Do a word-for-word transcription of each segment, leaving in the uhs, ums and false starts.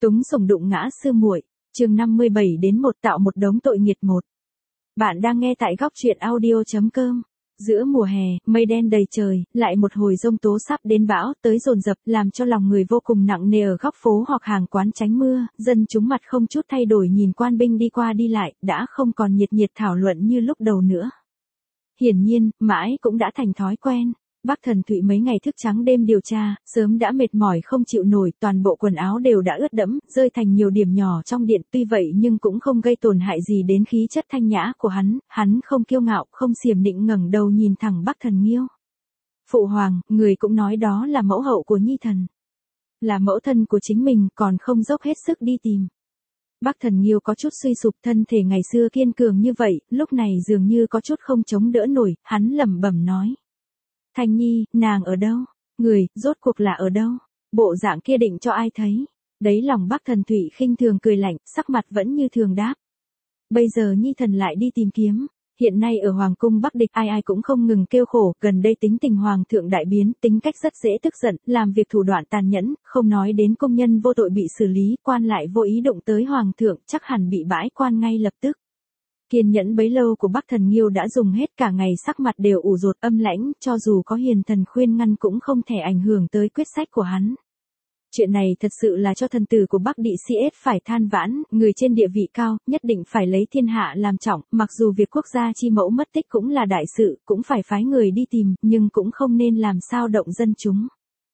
Túng sủng đụng ngã sư muội, chương năm mươi bảy đến một tạo một đống tội nghiệt một. Bạn đang nghe tại góc truyện audio chấm com. Giữa mùa hè, mây đen đầy trời, lại một hồi giông tố sắp đến bão tới dồn dập, làm cho lòng người vô cùng nặng nề ở góc phố hoặc hàng quán tránh mưa, dân chúng mặt không chút thay đổi nhìn quan binh đi qua đi lại, đã không còn nhiệt nhiệt thảo luận như lúc đầu nữa. Hiển nhiên, mãi cũng đã thành thói quen. Bác Thần Thụy mấy ngày thức trắng đêm điều tra, sớm đã mệt mỏi không chịu nổi, toàn bộ quần áo đều đã ướt đẫm, rơi thành nhiều điểm nhỏ trong điện, tuy vậy nhưng cũng không gây tổn hại gì đến khí chất thanh nhã của hắn, hắn không kiêu ngạo, không xiểm nịnh, ngẩng đầu nhìn thẳng Bác Thần Nghiêu. Phụ hoàng, người cũng nói đó là mẫu hậu của nhi thần. Là mẫu thân của chính mình, còn không dốc hết sức đi tìm. Bác Thần Nghiêu có chút suy sụp, thân thể ngày xưa kiên cường như vậy, lúc này dường như có chút không chống đỡ nổi, hắn lẩm bẩm nói. Thanh Nhi, nàng ở đâu? Người, rốt cuộc là ở đâu? Bộ dạng kia định cho ai thấy? Đấy lòng Bác Thần Thụy khinh thường cười lạnh, sắc mặt vẫn như thường đáp. Bây giờ Nhi thần lại đi tìm kiếm. Hiện nay ở Hoàng cung Bắc Địch ai ai cũng không ngừng kêu khổ, gần đây tính tình Hoàng thượng đại biến, tính cách rất dễ tức giận, làm việc thủ đoạn tàn nhẫn, không nói đến công nhân vô tội bị xử lý, quan lại vô ý đụng tới Hoàng thượng, chắc hẳn bị bãi quan ngay lập tức. Kiên nhẫn bấy lâu của Bác Thần Nghiêu đã dùng hết, cả ngày sắc mặt đều ủ rột âm lãnh, cho dù có hiền thần khuyên ngăn cũng không thể ảnh hưởng tới quyết sách của hắn. Chuyện này thật sự là cho thần tử của Bắc Đị xê ét phải than vãn, người trên địa vị cao, nhất định phải lấy thiên hạ làm trọng, mặc dù việc quốc gia chi mẫu mất tích cũng là đại sự, cũng phải phái người đi tìm, nhưng cũng không nên làm sao động dân chúng.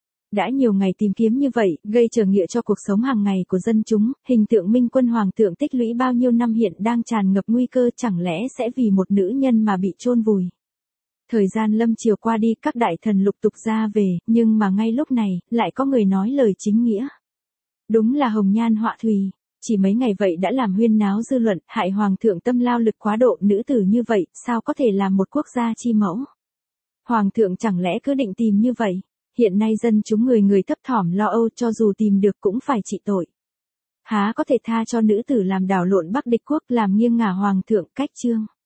Đã nhiều ngày tìm kiếm như vậy, gây trở ngại cho cuộc sống hàng ngày của dân chúng, hình tượng Minh Quân Hoàng thượng tích lũy bao nhiêu năm hiện đang tràn ngập nguy cơ, chẳng lẽ sẽ vì một nữ nhân mà bị chôn vùi. Thời gian lâm chiều qua đi, các đại thần lục tục ra về, nhưng mà ngay lúc này, lại có người nói lời chính nghĩa. Đúng là hồng nhan họa thùy, chỉ mấy ngày vậy đã làm huyên náo dư luận, hại Hoàng thượng tâm lao lực quá độ, nữ tử như vậy, sao có thể làm một quốc gia chi mẫu. Hoàng thượng chẳng lẽ cứ định tìm như vậy. Hiện nay dân chúng người người thấp thỏm lo âu, cho dù tìm được cũng phải trị tội. Há có thể tha cho nữ tử làm đảo lộn Bắc Địch quốc, làm nghiêng ngả Hoàng thượng cách chương.